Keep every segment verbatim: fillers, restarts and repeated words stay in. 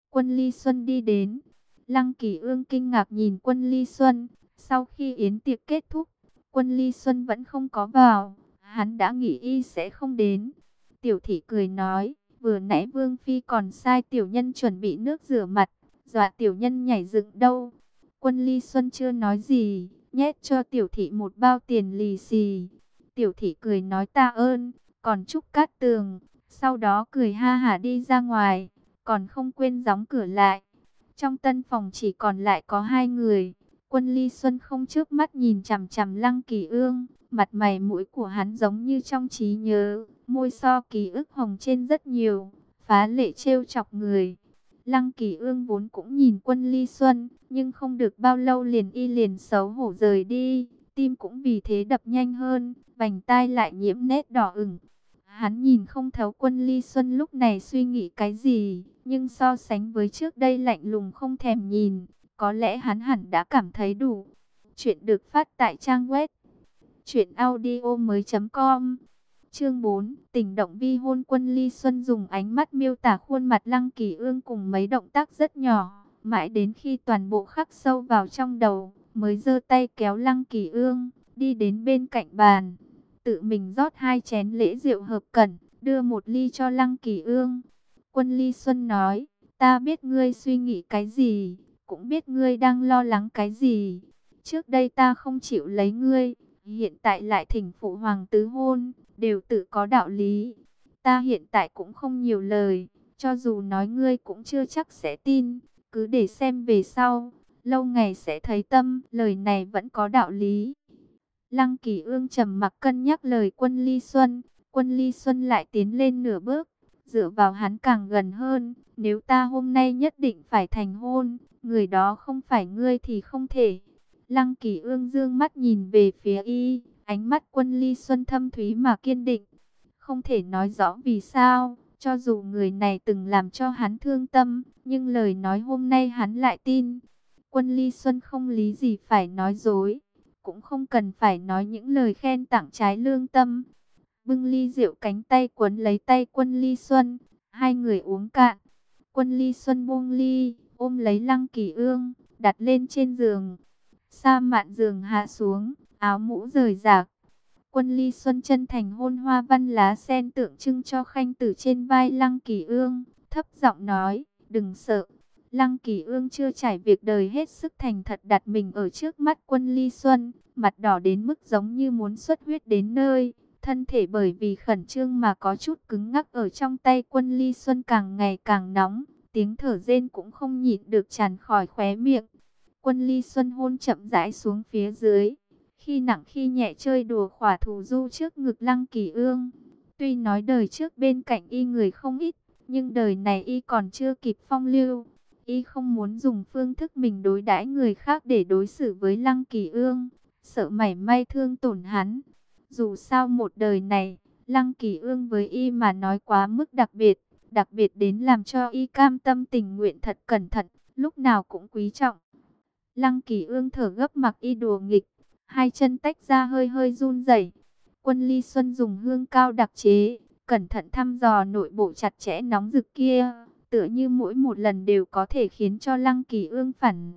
Quân Ly Xuân đi đến. Lăng Kỳ Ương kinh ngạc nhìn Quân Ly Xuân. Sau khi yến tiệc kết thúc, Quân Ly Xuân vẫn không có vào. Hắn đã nghĩ y sẽ không đến. Tiểu thị cười nói, vừa nãy Vương Phi còn sai tiểu nhân chuẩn bị nước rửa mặt, dọa tiểu nhân nhảy dựng đâu. Quân Ly Xuân chưa nói gì, nhét cho tiểu thị một bao tiền lì xì. Tiểu thị cười nói tạ ơn, còn chúc Cát Tường. Sau đó cười ha hả đi ra ngoài, còn không quên đóng cửa lại. Trong tân phòng chỉ còn lại có hai người. Quân Ly Xuân không chớp mắt nhìn chằm chằm Lăng Kỳ Ương, mặt mày mũi của hắn giống như trong trí nhớ, môi so ký ức hồng trên rất nhiều, phá lệ trêu chọc người. Lăng Kỳ Ương vốn cũng nhìn Quân Ly Xuân, nhưng không được bao lâu liền y liền xấu hổ rời đi, tim cũng vì thế đập nhanh hơn, vành tai lại nhiễm nét đỏ ửng. Hắn nhìn không thấu Quân Ly Xuân lúc này suy nghĩ cái gì, nhưng so sánh với trước đây lạnh lùng không thèm nhìn, có lẽ hắn hẳn đã cảm thấy đủ. Chuyện được phát tại trang web truyện audio mới chấm com. Chương bốn, tình động vi hôn. Quân Ly Xuân dùng ánh mắt miêu tả khuôn mặt Lăng Kỳ Ương cùng mấy động tác rất nhỏ, mãi đến khi toàn bộ khắc sâu vào trong đầu, mới giơ tay kéo Lăng Kỳ Ương, đi đến bên cạnh bàn. Tự mình rót hai chén lễ rượu hợp cẩn, đưa một ly cho Lăng Kỳ Ương. Quân Ly Xuân nói, ta biết ngươi suy nghĩ cái gì, cũng biết ngươi đang lo lắng cái gì. Trước đây ta không chịu lấy ngươi, hiện tại lại thỉnh phụ hoàng tứ hôn, đều tự có đạo lý. Ta hiện tại cũng không nhiều lời, cho dù nói ngươi cũng chưa chắc sẽ tin, cứ để xem về sau, lâu ngày sẽ thấy tâm, lời này vẫn có đạo lý. Lăng Kỳ Ương trầm mặc cân nhắc lời Quân Ly Xuân, Quân Ly Xuân lại tiến lên nửa bước, dựa vào hắn càng gần hơn, nếu ta hôm nay nhất định phải thành hôn, người đó không phải ngươi thì không thể. Lăng Kỳ Ương dương mắt nhìn về phía y, ánh mắt Quân Ly Xuân thâm thúy mà kiên định. Không thể nói rõ vì sao, cho dù người này từng làm cho hắn thương tâm, nhưng lời nói hôm nay hắn lại tin. Quân Ly Xuân không lý gì phải nói dối, cũng không cần phải nói những lời khen tặng trái lương tâm. Bưng ly rượu, cánh tay quấn lấy tay Quân Ly Xuân, hai người uống cạn. Quân Ly Xuân buông ly, ôm lấy Lăng Kỳ Ương, đặt lên trên giường. Sa mạn giường hạ xuống, áo mũ rời rạc. Quân Ly Xuân chân thành hôn hoa văn lá sen tượng trưng cho khanh tử trên vai Lăng Kỳ Ương, thấp giọng nói, đừng sợ. Lăng Kỳ Ương chưa trải việc đời hết sức thành thật đặt mình ở trước mắt Quân Ly Xuân, mặt đỏ đến mức giống như muốn xuất huyết đến nơi. Thân thể bởi vì khẩn trương mà có chút cứng ngắc ở trong tay Quân Ly Xuân càng ngày càng nóng, tiếng thở rên cũng không nhịn được tràn khỏi khóe miệng. Quân Ly Xuân hôn chậm rãi xuống phía dưới, khi nặng khi nhẹ chơi đùa khỏa thù du trước ngực Lăng Kỳ Ương. Tuy nói đời trước bên cạnh y người không ít, nhưng đời này y còn chưa kịp phong lưu. Y không muốn dùng phương thức mình đối đãi người khác để đối xử với Lăng Kỳ Ương, sợ mảy may thương tổn hắn. Dù sao một đời này, Lăng Kỳ Ương với y mà nói quá mức đặc biệt, đặc biệt đến làm cho y cam tâm tình nguyện thật cẩn thận, lúc nào cũng quý trọng. Lăng Kỳ Ương thở gấp mặc y đùa nghịch, hai chân tách ra hơi hơi run rẩy. Quân Ly Xuân dùng hương cao đặc chế, cẩn thận thăm dò nội bộ chặt chẽ nóng rực kia, tựa như mỗi một lần đều có thể khiến cho Lăng Kỳ Ương phản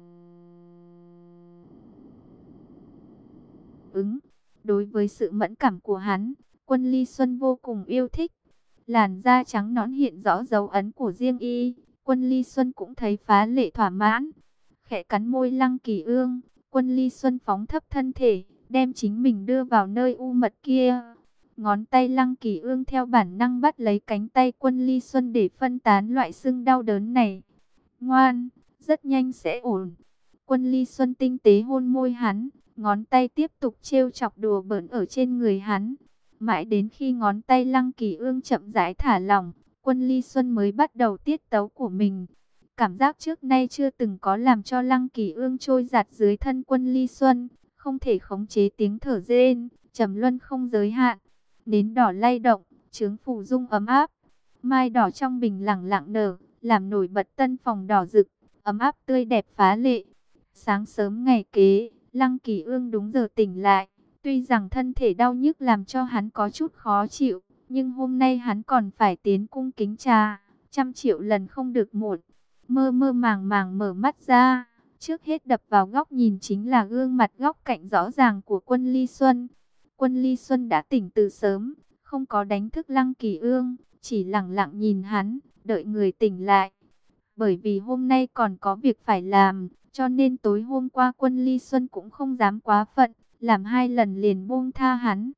ứng. Đối với sự mẫn cảm của hắn, Quân Ly Xuân vô cùng yêu thích. Làn da trắng nõn hiện rõ dấu ấn của riêng y, Quân Ly Xuân cũng thấy phá lệ thỏa mãn. Khẽ cắn môi Lăng Kỳ Ương, Quân Ly Xuân phóng thấp thân thể, đem chính mình đưa vào nơi u mật kia. Ngón tay Lăng Kỳ Ương theo bản năng bắt lấy cánh tay Quân Ly Xuân để phân tán loại sưng đau đớn này. Ngoan, rất nhanh sẽ ổn. Quân Ly Xuân tinh tế hôn môi hắn, ngón tay tiếp tục trêu chọc đùa bỡn ở trên người hắn. Mãi đến khi ngón tay Lăng Kỳ Ương chậm rãi thả lỏng, Quân Ly Xuân mới bắt đầu tiết tấu của mình. Cảm giác trước nay chưa từng có làm cho Lăng Kỳ Ương trôi giạt dưới thân Quân Ly Xuân, không thể khống chế tiếng thở rên, trầm luân không giới hạn. Nến đỏ lay động, chướng phù dung ấm áp. Mai đỏ trong bình lẳng lặng nở, làm nổi bật tân phòng đỏ rực, ấm áp tươi đẹp phá lệ. Sáng sớm ngày kế, Lăng Kỳ Ương đúng giờ tỉnh lại. Tuy rằng thân thể đau nhức làm cho hắn có chút khó chịu, nhưng hôm nay hắn còn phải tiến cung kính trà, trăm triệu lần không được muộn. mơ mơ màng màng mở mắt ra. Trước hết đập vào góc nhìn chính là gương mặt góc cạnh rõ ràng của Quân Ly Xuân. Quân Ly Xuân đã tỉnh từ sớm, không có đánh thức Lăng Kỳ Ương, chỉ lặng lặng nhìn hắn, đợi người tỉnh lại. Bởi vì hôm nay còn có việc phải làm, cho nên tối hôm qua Quân Ly Xuân cũng không dám quá phận, làm hai lần liền buông tha hắn.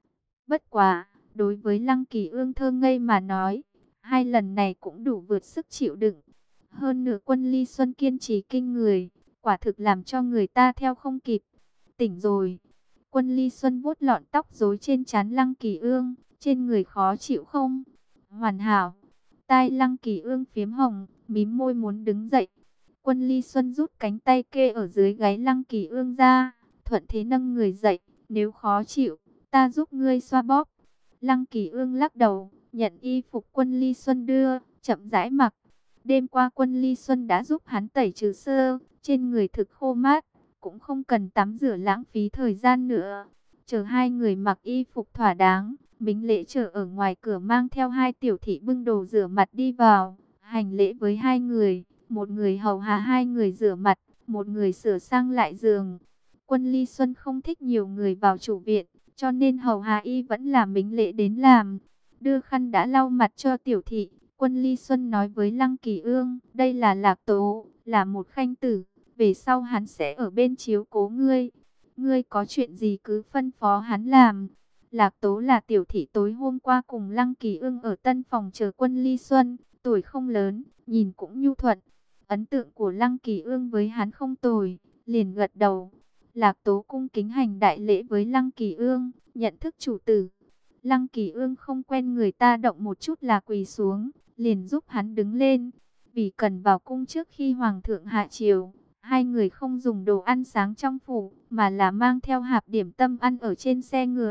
Bất quá, đối với Lăng Kỳ Ương thơ ngây mà nói, hai lần này cũng đủ vượt sức chịu đựng. Hơn nữa Quân Ly Xuân kiên trì kinh người, quả thực làm cho người ta theo không kịp. Tỉnh rồi. Quân Ly Xuân vuốt lọn tóc rối trên trán Lăng Kỳ Ương, trên người khó chịu không? Hoàn hảo. Tai Lăng Kỳ Ương phiếm hồng, mím môi muốn đứng dậy. Quân Ly Xuân rút cánh tay kê ở dưới gáy Lăng Kỳ Ương ra, thuận thế nâng người dậy. Nếu khó chịu, ta giúp ngươi xoa bóp. Lăng Kỳ Ương lắc đầu, nhận y phục Quân Ly Xuân đưa, chậm rãi mặc. Đêm qua Quân Ly Xuân đã giúp hắn tẩy trừ sơ, trên người thực khô mát, cũng không cần tắm rửa lãng phí thời gian nữa. Chờ hai người mặc y phục thỏa đáng, Mính Lễ chờ ở ngoài cửa mang theo hai tiểu thị bưng đồ rửa mặt đi vào, hành lễ với hai người, một người hầu hạ hai người rửa mặt, một người sửa sang lại giường. Quân Ly Xuân không thích nhiều người vào chủ viện, cho nên hầu hạ y vẫn là Mính Lễ đến làm. Đưa khăn đã lau mặt cho tiểu thị, Quân Ly Xuân nói với Lăng Kỳ Ương, đây là Lạc Tố, là một khanh tử, về sau hắn sẽ ở bên chiếu cố ngươi. Ngươi có chuyện gì cứ phân phó hắn làm. Lạc Tố là tiểu thị tối hôm qua cùng Lăng Kỳ Ương ở tân phòng chờ Quân Ly Xuân, tuổi không lớn, nhìn cũng nhu thuận. Ấn tượng của Lăng Kỳ Ương với hắn không tồi, liền gật đầu. Lạc Tố cung kính hành đại lễ với Lăng Kỳ Ương, nhận thức chủ tử. Lăng Kỳ Ương không quen người ta động một chút là quỳ xuống, liền giúp hắn đứng lên. Vì cần vào cung trước khi Hoàng thượng hạ triều, hai người không dùng đồ ăn sáng trong phủ, mà là mang theo hạp điểm tâm ăn ở trên xe ngựa.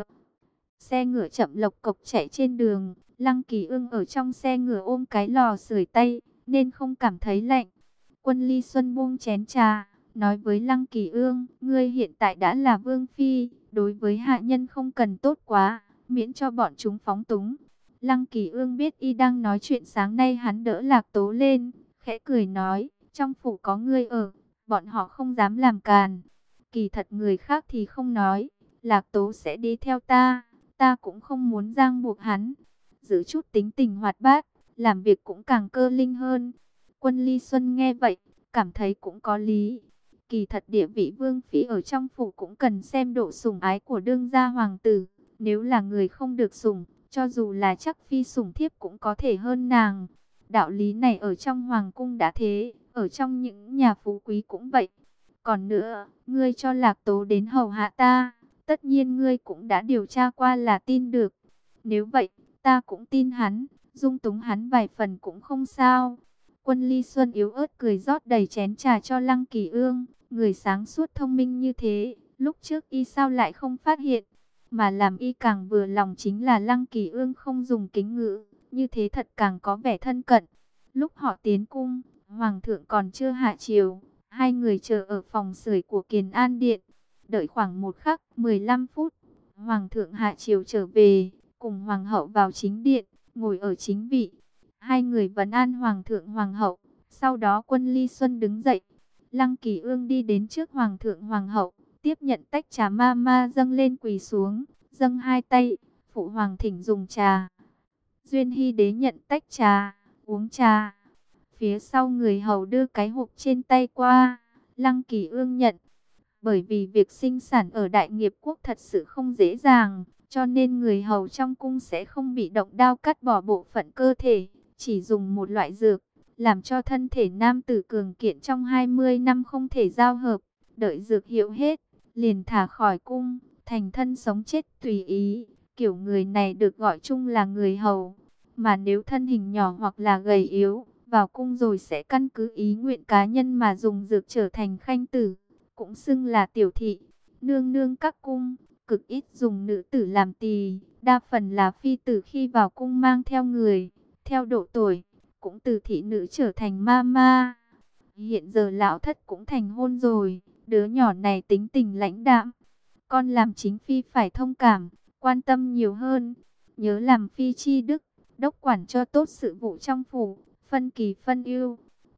Xe ngựa chậm lộc cộc chạy trên đường, Lăng Kỳ Ương ở trong xe ngựa ôm cái lò sưởi tay, nên không cảm thấy lạnh. Quân Ly Xuân buông chén trà, nói với Lăng Kỳ Ương, ngươi hiện tại đã là vương phi, đối với hạ nhân không cần tốt quá, miễn cho bọn chúng phóng túng. Lăng Kỳ Ương biết y đang nói chuyện sáng nay hắn đỡ Lạc Tố lên, khẽ cười nói, trong phủ có ngươi ở, bọn họ không dám làm càn. Kỳ thật người khác thì không nói, Lạc Tố sẽ đi theo ta, ta cũng không muốn ràng buộc hắn. Giữ chút tính tình hoạt bát, làm việc cũng càng cơ linh hơn. Quân Ly Xuân nghe vậy, cảm thấy cũng có lý. Kỳ thật địa vị vương phi ở trong phủ cũng cần xem độ sủng ái của đương gia hoàng tử. Nếu là người không được sủng, cho dù là chắc phi sủng thiếp cũng có thể hơn nàng. Đạo lý này ở trong hoàng cung đã thế, ở trong những nhà phú quý cũng vậy. Còn nữa, ngươi cho Lạc Tố đến hầu hạ ta, tất nhiên ngươi cũng đã điều tra qua là tin được. Nếu vậy, ta cũng tin hắn, dung túng hắn vài phần cũng không sao. Quân Ly Xuân yếu ớt cười rót đầy chén trà cho Lăng Kỳ Ương, người sáng suốt thông minh như thế, lúc trước y sao lại không phát hiện. Mà làm y càng vừa lòng chính là Lăng Kỳ Ương không dùng kính ngữ, như thế thật càng có vẻ thân cận. Lúc họ tiến cung, Hoàng thượng còn chưa hạ triều, hai người chờ ở phòng sưởi của Kiền An Điện. Đợi khoảng một khắc, mười lăm phút, Hoàng thượng hạ triều trở về, cùng Hoàng hậu vào chính điện, ngồi ở chính vị. Hai người vấn an Hoàng thượng Hoàng hậu, sau đó Quân Ly Xuân đứng dậy. Lăng Kỳ Ương đi đến trước Hoàng thượng Hoàng hậu, tiếp nhận tách trà ma ma dâng lên quỳ xuống, dâng hai tay, phụ hoàng thỉnh dùng trà. Duyên Hy đế nhận tách trà, uống trà. Phía sau người hầu đưa cái hộp trên tay qua, Lăng Kỳ Ương nhận. Bởi vì việc sinh sản ở Đại Nghiệp Quốc thật sự không dễ dàng, cho nên người hầu trong cung sẽ không bị động đao cắt bỏ bộ phận cơ thể, chỉ dùng một loại dược, làm cho thân thể nam tử cường kiện trong hai mươi năm không thể giao hợp. Đợi dược hiệu hết, liền thả khỏi cung, thành thân sống chết tùy ý. Kiểu người này được gọi chung là người hầu. Mà nếu thân hình nhỏ hoặc là gầy yếu, vào cung rồi sẽ căn cứ ý nguyện cá nhân mà dùng dược trở thành khanh tử, cũng xưng là tiểu thị. Nương nương các cung, cực ít dùng nữ tử làm tỳ, đa phần là phi tử khi vào cung mang theo người. Theo độ tuổi, cũng từ thị nữ trở thành ma ma. Hiện giờ lão thất cũng thành hôn rồi, đứa nhỏ này tính tình lãnh đạm. Con làm chính phi phải thông cảm, quan tâm nhiều hơn. Nhớ làm phi chi đức, đốc quản cho tốt sự vụ trong phủ, phân kỳ phân ưu.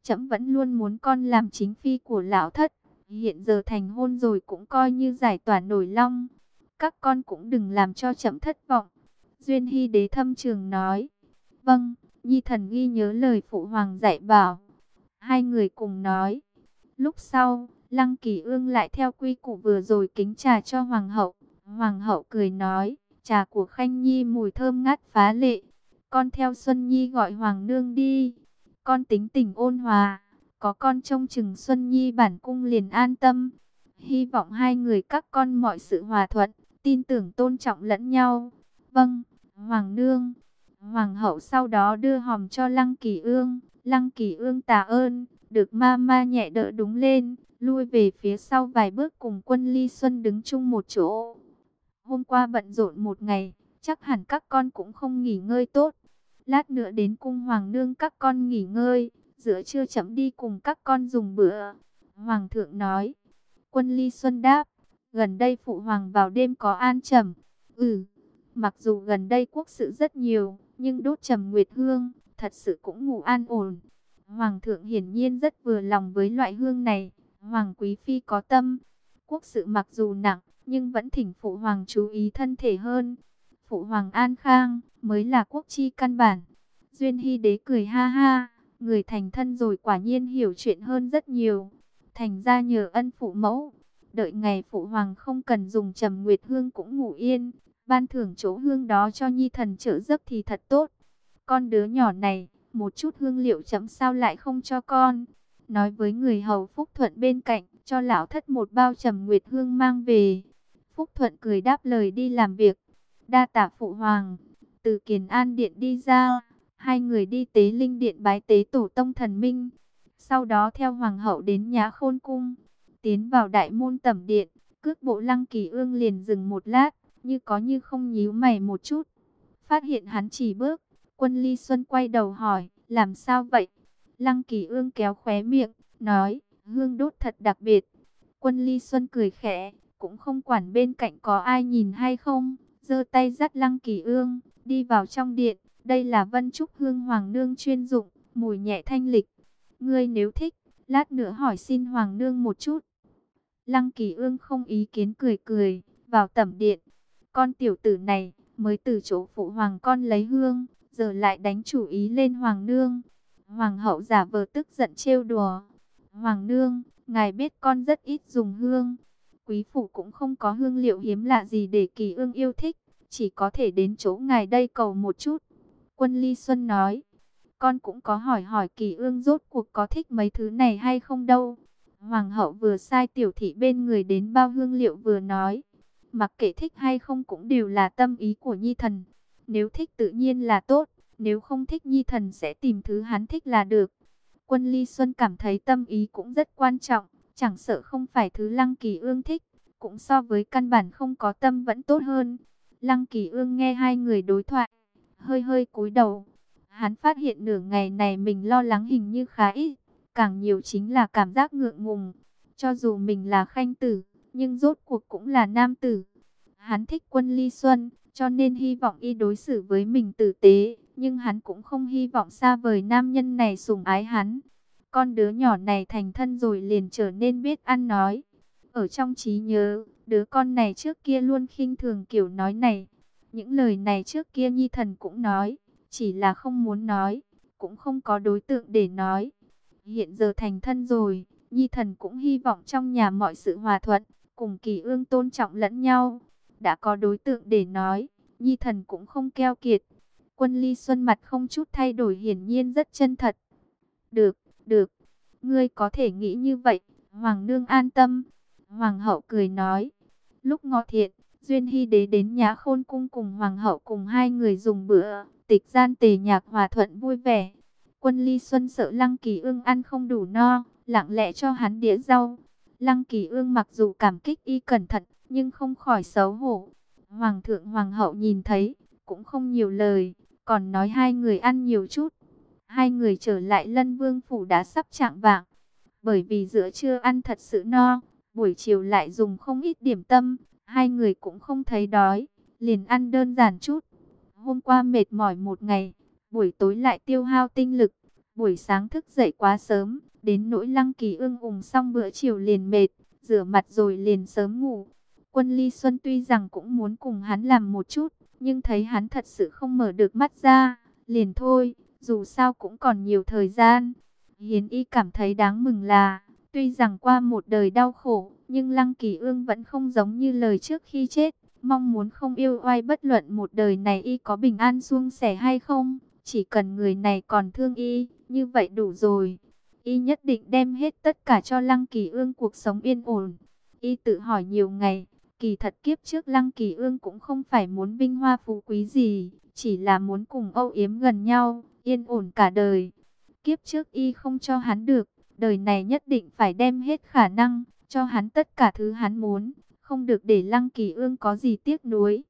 Trẫm vẫn luôn muốn con làm chính phi của lão thất. Hiện giờ thành hôn rồi cũng coi như giải tỏa nổi long. Các con cũng đừng làm cho trẫm thất vọng. Duyên Hy Đế thâm trường nói. Vâng, nhi thần ghi nhớ lời phụ hoàng dạy bảo. Hai người cùng nói. Lúc sau, Lăng Kỳ Ương lại theo quy củ vừa rồi kính trà cho hoàng hậu. Hoàng hậu cười nói, trà của Khanh Nhi mùi thơm ngát phá lệ. Con theo Xuân Nhi gọi hoàng nương đi. Con tính tình ôn hòa, có con trông chừng Xuân Nhi bản cung liền an tâm. Hy vọng hai người các con mọi sự hòa thuận, tin tưởng tôn trọng lẫn nhau. Vâng, hoàng nương. Hoàng hậu sau đó đưa hòm cho Lăng Kỳ Ương. Lăng Kỳ Ương tạ ơn, được ma ma nhẹ đỡ đúng lên, lui về phía sau vài bước cùng Quân Ly Xuân đứng chung một chỗ. Hôm qua bận rộn một ngày, chắc hẳn các con cũng không nghỉ ngơi tốt. Lát nữa đến cung hoàng nương các con nghỉ ngơi, giữa trưa chấm đi cùng các con dùng bữa. Hoàng thượng nói. Quân Ly Xuân đáp, gần đây phụ hoàng vào đêm có an trầm. Ừ, mặc dù gần đây quốc sự rất nhiều, nhưng đốt trầm nguyệt hương, thật sự cũng ngủ an ổn. Hoàng thượng hiển nhiên rất vừa lòng với loại hương này. Hoàng quý phi có tâm. Quốc sự mặc dù nặng, nhưng vẫn thỉnh phụ hoàng chú ý thân thể hơn. Phụ hoàng an khang mới là quốc chi căn bản. Duyên Hy Đế cười ha ha, người thành thân rồi quả nhiên hiểu chuyện hơn rất nhiều. Thành ra nhờ ân phụ mẫu, đợi ngày phụ hoàng không cần dùng trầm nguyệt hương cũng ngủ yên, ban thưởng chỗ hương đó cho nhi thần trợ giấc thì thật tốt. Con đứa nhỏ này, một chút hương liệu chấm sao lại không cho con. Nói với người hầu Phúc Thuận bên cạnh, cho lão thất một bao trầm nguyệt hương mang về. Phúc Thuận cười đáp lời đi làm việc. Đa tạ phụ hoàng. Từ Kiền An Điện đi ra, hai người đi tế linh điện bái tế tổ tông thần minh. Sau đó theo hoàng hậu đến Nhã Khôn cung, tiến vào đại môn tẩm điện. Cước bộ Lăng Kỳ Ương liền dừng một lát, như có như không nhíu mày một chút. Phát hiện hắn chỉ bước, Quân Ly Xuân quay đầu hỏi, làm sao vậy? Lăng Kỳ Ương kéo khóe miệng, nói, hương đốt thật đặc biệt. Quân Ly Xuân cười khẽ, cũng không quản bên cạnh có ai nhìn hay không, giơ tay dắt Lăng Kỳ Ương, đi vào trong điện. Đây là Vân Trúc hương hoàng nương chuyên dụng, mùi nhẹ thanh lịch. Ngươi nếu thích, lát nữa hỏi xin hoàng nương một chút. Lăng Kỳ Ương không ý kiến cười cười, vào tẩm điện. Con tiểu tử này, mới từ chỗ phụ hoàng con lấy hương, giờ lại đánh chủ ý lên hoàng nương. Hoàng hậu giả vờ tức giận trêu đùa. Hoàng nương, ngài biết con rất ít dùng hương. Quý phụ cũng không có hương liệu hiếm lạ gì để Kỳ Ương yêu thích, chỉ có thể đến chỗ ngài đây cầu một chút. Quân Ly Xuân nói, con cũng có hỏi hỏi Kỳ Ương rốt cuộc có thích mấy thứ này hay không đâu. Hoàng hậu vừa sai tiểu thị bên người đến bao hương liệu vừa nói, mặc kệ thích hay không cũng đều là tâm ý của nhi thần. Nếu thích tự nhiên là tốt, nếu không thích nhi thần sẽ tìm thứ hắn thích là được. Quân Ly Xuân cảm thấy tâm ý cũng rất quan trọng, chẳng sợ không phải thứ Lăng Kỳ Ương thích, cũng so với căn bản không có tâm vẫn tốt hơn. Lăng Kỳ Ương nghe hai người đối thoại, hơi hơi cúi đầu. Hắn phát hiện nửa ngày này mình lo lắng hình như khá ít, càng nhiều chính là cảm giác ngượng ngùng. Cho dù mình là khanh tử, nhưng rốt cuộc cũng là nam tử. Hắn thích Quân Ly Xuân, cho nên hy vọng y đối xử với mình tử tế, nhưng hắn cũng không hy vọng xa vời nam nhân này sủng ái hắn. Con đứa nhỏ này thành thân rồi liền trở nên biết ăn nói. Ở trong trí nhớ, đứa con này trước kia luôn khinh thường kiểu nói này. Những lời này trước kia nhi thần cũng nói, chỉ là không muốn nói, cũng không có đối tượng để nói. Hiện giờ thành thân rồi, nhi thần cũng hy vọng trong nhà mọi sự hòa thuận, cùng Kỳ Ương tôn trọng lẫn nhau. Đã có đối tượng để nói, nhi thần cũng không keo kiệt. Quân Ly Xuân mặt không chút thay đổi, hiển nhiên rất chân thật. Được, được, ngươi có thể nghĩ như vậy, hoàng nương an tâm. Hoàng hậu cười nói. Lúc ngọ thiện, Duyên Hy Đế đến Nhã Khôn cung cùng hoàng hậu cùng hai người dùng bữa, tịch gian tề nhạc hòa thuận vui vẻ. Quân Ly Xuân sợ Lăng Kỳ Ương ăn không đủ no, lặng lẽ cho hắn đĩa rau. Lăng Kỳ Ương mặc dù cảm kích y cẩn thận, nhưng không khỏi xấu hổ. Hoàng thượng hoàng hậu nhìn thấy, cũng không nhiều lời, còn nói hai người ăn nhiều chút. Hai người trở lại Lân Vương phủ đã sắp chạng vạng, bởi vì giữa trưa ăn thật sự no, buổi chiều lại dùng không ít điểm tâm, hai người cũng không thấy đói, liền ăn đơn giản chút. Hôm qua mệt mỏi một ngày, buổi tối lại tiêu hao tinh lực, Buổi sáng thức dậy quá sớm, đến nỗi Lăng Kỳ Ương ủng xong bữa chiều liền mệt, rửa mặt rồi liền sớm ngủ. Quân Ly Xuân tuy rằng cũng muốn cùng hắn làm một chút, nhưng thấy hắn thật sự không mở được mắt ra, liền thôi, dù sao cũng còn nhiều thời gian. Hiến Y cảm thấy đáng mừng là, tuy rằng qua một đời đau khổ, nhưng Lăng Kỳ Ương vẫn không giống như lời trước khi chết, mong muốn không yêu oai bất luận một đời này Y có bình an suôn sẻ hay không, chỉ cần người này còn thương Y, như vậy đủ rồi. Y nhất định đem hết tất cả cho Lăng Kỳ Ương cuộc sống yên ổn. Y tự hỏi nhiều ngày, kỳ thật kiếp trước Lăng Kỳ Ương cũng không phải muốn vinh hoa phú quý gì, chỉ là muốn cùng âu yếm gần nhau, yên ổn cả đời. Kiếp trước Y không cho hắn được, đời này nhất định phải đem hết khả năng, cho hắn tất cả thứ hắn muốn, không được để Lăng Kỳ Ương có gì tiếc nuối.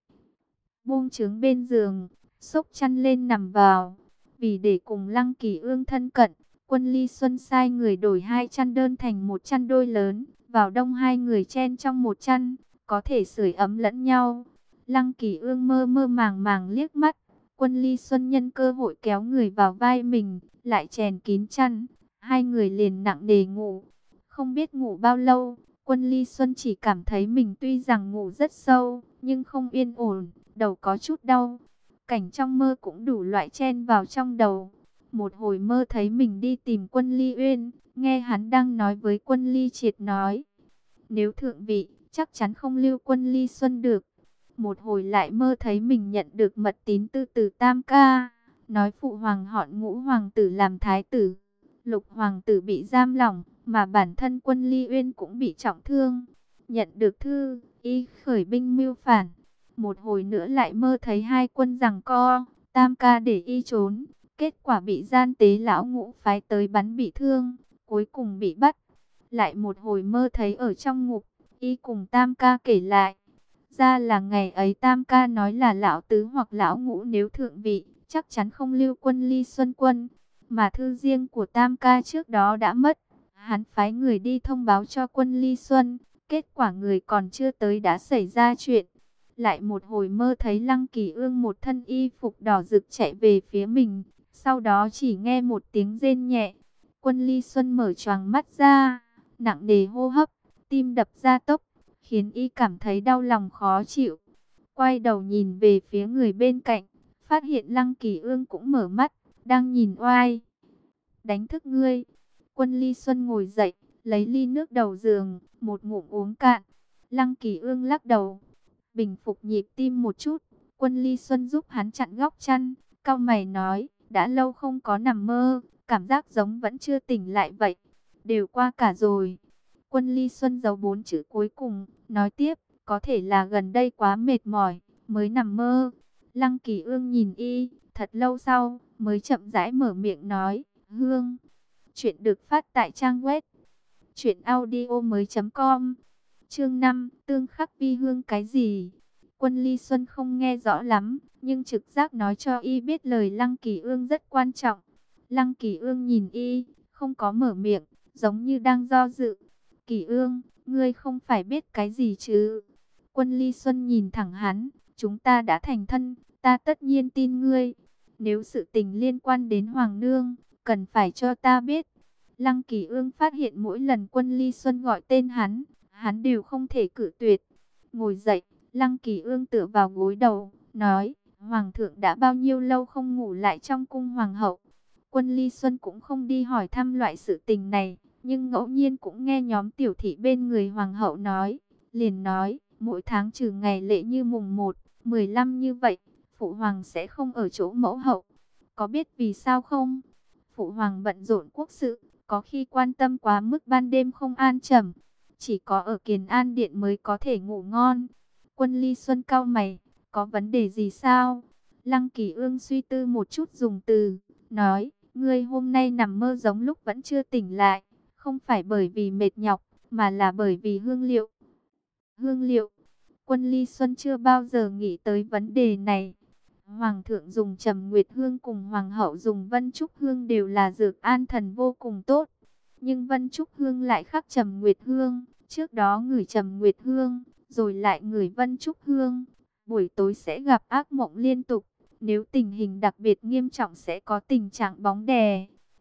Buông trướng bên giường, xốc chăn lên nằm vào, vì để cùng Lăng Kỳ Ương thân cận, Quân Ly Xuân sai người đổi hai chăn đơn thành một chăn đôi lớn, vào đông hai người chen trong một chăn, có thể sưởi ấm lẫn nhau. Lăng Kỳ Ương mơ mơ màng màng liếc mắt, Quân Ly Xuân nhân cơ hội kéo người vào vai mình, lại chèn kín chăn, hai người liền nặng nề ngủ. Không biết ngủ bao lâu, Quân Ly Xuân chỉ cảm thấy mình tuy rằng ngủ rất sâu, nhưng không yên ổn, đầu có chút đau. Cảnh trong mơ cũng đủ loại chen vào trong đầu. Một hồi mơ thấy mình đi tìm Quân Ly Uyên, nghe hắn đang nói với Quân Ly Triệt nói, nếu thượng vị, chắc chắn không lưu Quân Ly Xuân được. Một hồi lại mơ thấy mình nhận được mật tín từ từ Tam Ca, nói phụ hoàng họn Ngũ hoàng tử làm thái tử, Lục hoàng tử bị giam lỏng, mà bản thân Quân Ly Uyên cũng bị trọng thương. Nhận được thư, Y khởi binh mưu phản. Một hồi nữa lại mơ thấy hai quân giằng co, Tam Ca để Y trốn, kết quả bị gian tế lão Ngũ phái tới bắn bị thương, cuối cùng bị bắt. Lại một hồi mơ thấy ở trong ngục, Y cùng Tam Ca kể lại, ra là ngày ấy Tam Ca nói là lão tứ hoặc lão Ngũ nếu thượng vị, chắc chắn không lưu Quân Ly Xuân quân, mà thư riêng của Tam Ca trước đó đã mất. Hắn phái người đi thông báo cho Quân Ly Xuân, kết quả người còn chưa tới đã xảy ra chuyện. Lại một hồi mơ thấy Lăng Kỳ Ương một thân y phục đỏ rực chạy về phía mình, sau đó chỉ nghe một tiếng rên nhẹ. Quân Ly Xuân mở choàng mắt ra, nặng nề hô hấp, tim đập ra tốc, khiến Y cảm thấy đau lòng khó chịu. Quay đầu nhìn về phía người bên cạnh, phát hiện Lăng Kỳ Ương cũng mở mắt, đang nhìn oai. Đánh thức ngươi. Quân Ly Xuân ngồi dậy, lấy ly nước đầu giường, một ngụm uống cạn. Lăng Kỳ Ương lắc đầu, bình phục nhịp tim một chút. Quân Ly Xuân giúp hắn chặn góc chăn, cau mày nói, đã lâu không có nằm mơ, cảm giác giống vẫn chưa tỉnh lại vậy. Đều qua cả rồi. Quân Ly Xuân giấu bốn chữ cuối cùng, nói tiếp, có thể là gần đây quá mệt mỏi, mới nằm mơ. Lăng Kỳ Ương nhìn Y, thật lâu sau, mới chậm rãi mở miệng nói, Hương. Chuyện được phát tại trang web truyện audio mới chấm com. Chương năm, tương khắc vi hương cái gì? Quân Ly Xuân không nghe rõ lắm, nhưng trực giác nói cho Y biết lời Lăng Kỳ Ương rất quan trọng. Lăng Kỳ Ương nhìn Y, không có mở miệng, giống như đang do dự. Kỳ Ương, ngươi không phải biết cái gì chứ? Quân Ly Xuân nhìn thẳng hắn, chúng ta đã thành thân, ta tất nhiên tin ngươi. Nếu sự tình liên quan đến Hoàng nương, cần phải cho ta biết. Lăng Kỳ Ương phát hiện mỗi lần Quân Ly Xuân gọi tên hắn, hắn đều không thể cự tuyệt. Ngồi dậy, Lăng Kỳ Ương tựa vào gối đầu, nói, Hoàng thượng đã bao nhiêu lâu không ngủ lại trong cung Hoàng hậu. Quân Ly Xuân cũng không đi hỏi thăm loại sự tình này, nhưng ngẫu nhiên cũng nghe nhóm tiểu thị bên người Hoàng hậu nói, liền nói, mỗi tháng trừ ngày lễ như mùng một, mười lăm như vậy, Phụ Hoàng sẽ không ở chỗ mẫu hậu. Có biết vì sao không? Phụ Hoàng bận rộn quốc sự, có khi quan tâm quá mức ban đêm không an trầm. Chỉ có ở Kiền An Điện mới có thể ngủ ngon. Quân Ly Xuân cau mày, có vấn đề gì sao? Lăng Kỳ Ương suy tư một chút dùng từ, nói, ngươi hôm nay nằm mơ giống lúc vẫn chưa tỉnh lại. Không phải bởi vì mệt nhọc, mà là bởi vì hương liệu. Hương liệu? Quân Ly Xuân chưa bao giờ nghĩ tới vấn đề này. Hoàng thượng dùng trầm nguyệt hương cùng hoàng hậu dùng vân trúc hương đều là dược an thần vô cùng tốt. Nhưng vân trúc hương lại khác trầm nguyệt hương. Trước đó ngửi trầm nguyệt hương, rồi lại ngửi vân trúc hương. Buổi tối sẽ gặp ác mộng liên tục. Nếu tình hình đặc biệt nghiêm trọng sẽ có tình trạng bóng đè.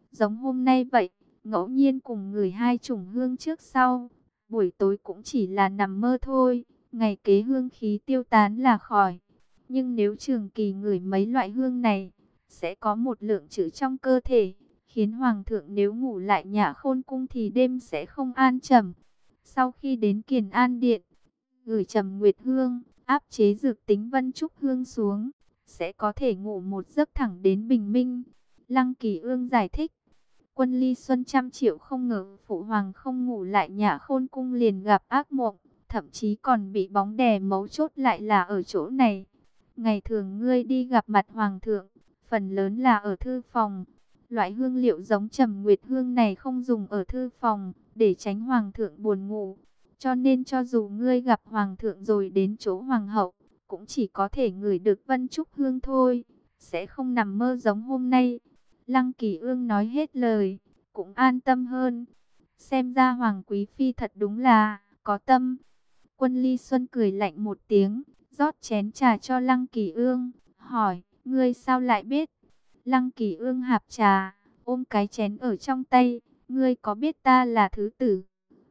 giống hôm nay vậy, ngẫu nhiên cùng người hai chủng hương trước sau, buổi tối cũng chỉ là nằm mơ thôi, ngày kế hương khí tiêu tán là khỏi. Nhưng nếu trường kỳ ngửi mấy loại hương này, sẽ có một lượng trữ trong cơ thể, khiến hoàng thượng nếu ngủ lại Nhã Khôn cung thì đêm sẽ không an trầm. Sau khi đến Kiền An Điện, gửi Trầm Nguyệt Hương, áp chế dược tính Vân Trúc Hương xuống, sẽ có thể ngủ một giấc thẳng đến bình minh. Lăng Kỳ Ương giải thích. Quân Ly Xuân trăm triệu không ngờ phụ hoàng không ngủ lại Nhã Khôn cung liền gặp ác mộng, thậm chí còn bị bóng đè, mấu chốt lại là ở chỗ này. Ngày thường ngươi đi gặp mặt hoàng thượng, phần lớn là ở thư phòng. Loại hương liệu giống Trầm Nguyệt Hương này không dùng ở thư phòng, để tránh hoàng thượng buồn ngủ. Cho nên cho dù ngươi gặp hoàng thượng rồi đến chỗ hoàng hậu, cũng chỉ có thể ngửi được Vân Trúc Hương thôi, sẽ không nằm mơ giống hôm nay. Lăng Kỳ Ương nói hết lời, cũng an tâm hơn. Xem ra Hoàng Quý Phi thật đúng là có tâm. Quân Ly Xuân cười lạnh một tiếng, rót chén trà cho Lăng Kỳ Ương, hỏi, ngươi sao lại biết? Lăng Kỳ Ương hạp trà, ôm cái chén ở trong tay, ngươi có biết ta là thứ tử?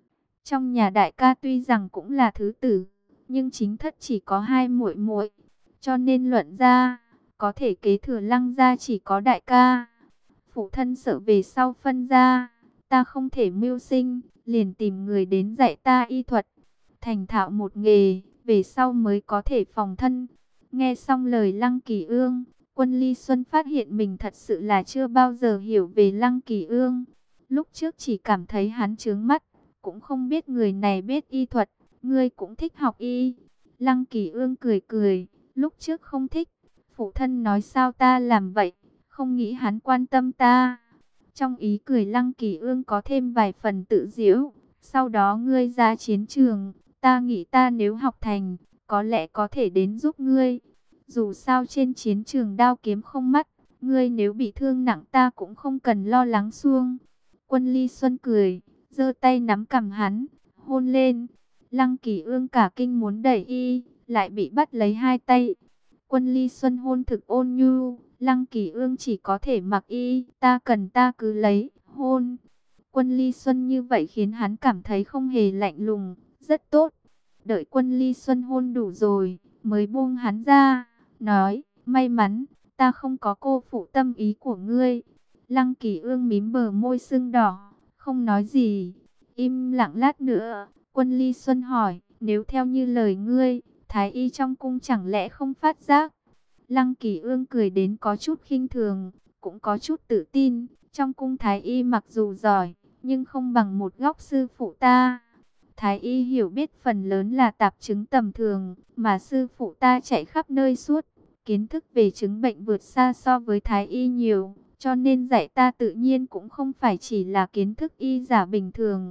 Trong nhà đại ca tuy rằng cũng là thứ tử, nhưng chính thất chỉ có hai muội muội, cho nên luận ra, có thể kế thừa Lăng gia chỉ có đại ca. Phụ thân sợ về sau phân ra, ta không thể mưu sinh, liền tìm người đến dạy ta y thuật, thành thạo một nghề, về sau mới có thể phòng thân. Nghe xong lời Lăng Kỳ Ương, Quân Ly Xuân phát hiện mình thật sự là chưa bao giờ hiểu về Lăng Kỳ Ương. Lúc trước chỉ cảm thấy hắn chướng mắt, cũng không biết người này biết y thuật. Ngươi cũng thích học y? Lăng Kỳ Ương cười cười, lúc trước không thích, phụ thân nói sao ta làm vậy, không nghĩ hắn quan tâm ta. Trong ý cười Lăng Kỳ Ương có thêm vài phần tự giễu. Sau đó ngươi ra chiến trường, ta nghĩ ta nếu học thành, có lẽ có thể đến giúp ngươi. Dù sao trên chiến trường đao kiếm không mắt, ngươi nếu bị thương nặng ta cũng không cần lo lắng xuông. Quân Ly Xuân cười, giơ tay nắm cằm hắn, hôn lên. Lăng Kỳ Ương cả kinh muốn đẩy y, lại bị bắt lấy hai tay. Quân Ly Xuân hôn thực ôn nhu, Lăng Kỳ Ương chỉ có thể mặc y, ta cần ta cứ lấy, hôn. Quân Ly Xuân như vậy khiến hắn cảm thấy không hề lạnh lùng, rất tốt. Đợi Quân Ly Xuân hôn đủ rồi, mới buông hắn ra, nói, may mắn, ta không có cô phụ tâm ý của ngươi. Lăng Kỳ Ương mím bờ môi sưng đỏ, không nói gì. Im lặng lát nữa, Quân Ly Xuân hỏi, nếu theo như lời ngươi, Thái y trong cung chẳng lẽ không phát giác? Lăng Kỳ Ương cười đến có chút khinh thường, cũng có chút tự tin. Trong cung Thái y mặc dù giỏi, nhưng không bằng một góc sư phụ ta. Thái y hiểu biết phần lớn là tạp chứng tầm thường, mà sư phụ ta chạy khắp nơi suốt. Kiến thức về chứng bệnh vượt xa so với Thái y nhiều, cho nên dạy ta tự nhiên cũng không phải chỉ là kiến thức y giả bình thường.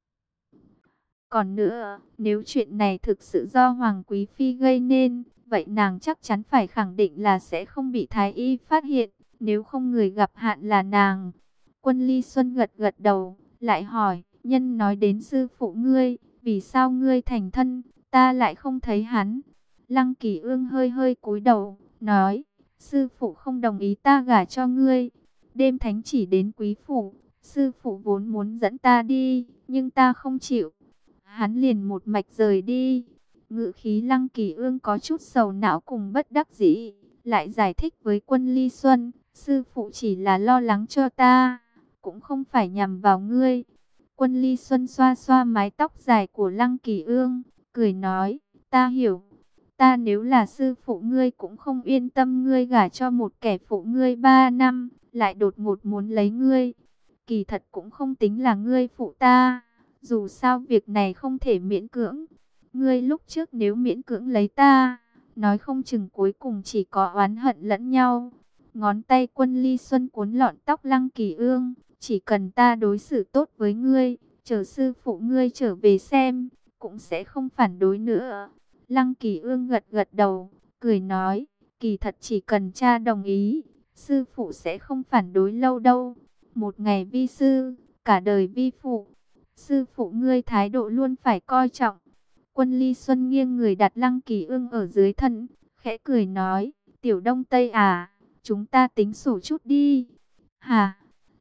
Còn nữa, nếu chuyện này thực sự do Hoàng Quý Phi gây nên, vậy nàng chắc chắn phải khẳng định là sẽ không bị Thái y phát hiện, nếu không người gặp hạn là nàng. Quân Ly Xuân gật gật đầu, lại hỏi, nhân nói đến sư phụ ngươi, vì sao ngươi thành thân, ta lại không thấy hắn? Lăng Kỳ Ương hơi hơi cúi đầu, nói, sư phụ không đồng ý ta gả cho ngươi. Đêm thánh chỉ đến quý phủ, sư phụ vốn muốn dẫn ta đi, nhưng ta không chịu. Hắn liền một mạch rời đi. Ngữ khí Lăng Kỳ Ương có chút sầu não cùng bất đắc dĩ, lại giải thích với Quân Ly Xuân, sư phụ chỉ là lo lắng cho ta, cũng không phải nhằm vào ngươi. Quân Ly Xuân xoa xoa mái tóc dài của Lăng Kỳ Ương, cười nói, ta hiểu. Ta nếu là sư phụ ngươi cũng không yên tâm ngươi gả cho một kẻ phụ ngươi ba năm, lại đột ngột muốn lấy ngươi. Kỳ thật cũng không tính là ngươi phụ ta, dù sao việc này không thể miễn cưỡng. Ngươi lúc trước nếu miễn cưỡng lấy ta, nói không chừng cuối cùng chỉ có oán hận lẫn nhau. Ngón tay Quân Ly Xuân cuốn lọn tóc Lăng Kỳ Ương, chỉ cần ta đối xử tốt với ngươi, chờ sư phụ ngươi trở về xem, cũng sẽ không phản đối nữa. Lăng Kỳ Ương gật gật đầu, cười nói, kỳ thật chỉ cần cha đồng ý, sư phụ sẽ không phản đối lâu đâu. Một ngày vi sư, cả đời vi phụ. Sư phụ ngươi thái độ luôn phải coi trọng. Quân Ly Xuân nghiêng người đặt Lăng Kỳ Ương ở dưới thân, khẽ cười nói, tiểu Đông Tây à, chúng ta tính sổ chút đi. Hả?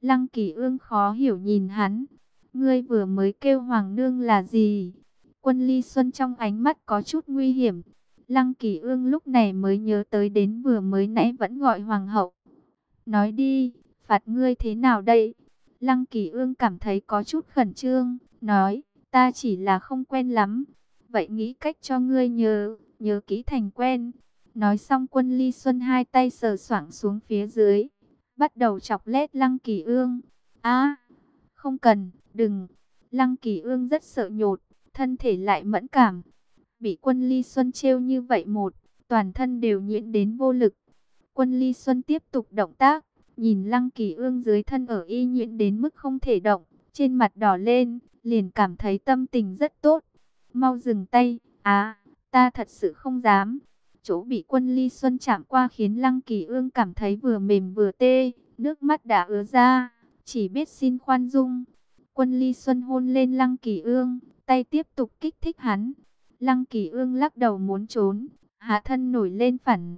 Lăng Kỳ Ương khó hiểu nhìn hắn. Ngươi vừa mới kêu Hoàng nương là gì? Quân Ly Xuân trong ánh mắt có chút nguy hiểm. Lăng Kỳ Ương lúc này mới nhớ tới đến vừa mới nãy vẫn gọi Hoàng hậu. Nói đi, phạt ngươi thế nào đây? Lăng Kỳ Ương cảm thấy có chút khẩn trương, nói, ta chỉ là không quen lắm. Vậy nghĩ cách cho ngươi nhớ, nhớ kỹ thành quen. Nói xong Quân Ly Xuân hai tay sờ soạng xuống phía dưới, bắt đầu chọc lét Lăng Kỳ Ương. A, không cần, đừng. Lăng Kỳ Ương rất sợ nhột, thân thể lại mẫn cảm. Bị Quân Ly Xuân trêu như vậy một, toàn thân đều nhuyễn đến vô lực. Quân Ly Xuân tiếp tục động tác, nhìn Lăng Kỳ Ương dưới thân ở y nhuyễn đến mức không thể động, trên mặt đỏ lên, liền cảm thấy tâm tình rất tốt. Mau dừng tay, á, ta thật sự không dám. Chỗ bị Quân Ly Xuân chạm qua khiến Lăng Kỳ Ương cảm thấy vừa mềm vừa tê, nước mắt đã ứa ra, chỉ biết xin khoan dung. Quân Ly Xuân hôn lên Lăng Kỳ Ương, tay tiếp tục kích thích hắn. Lăng Kỳ Ương lắc đầu muốn trốn, hạ thân nổi lên phản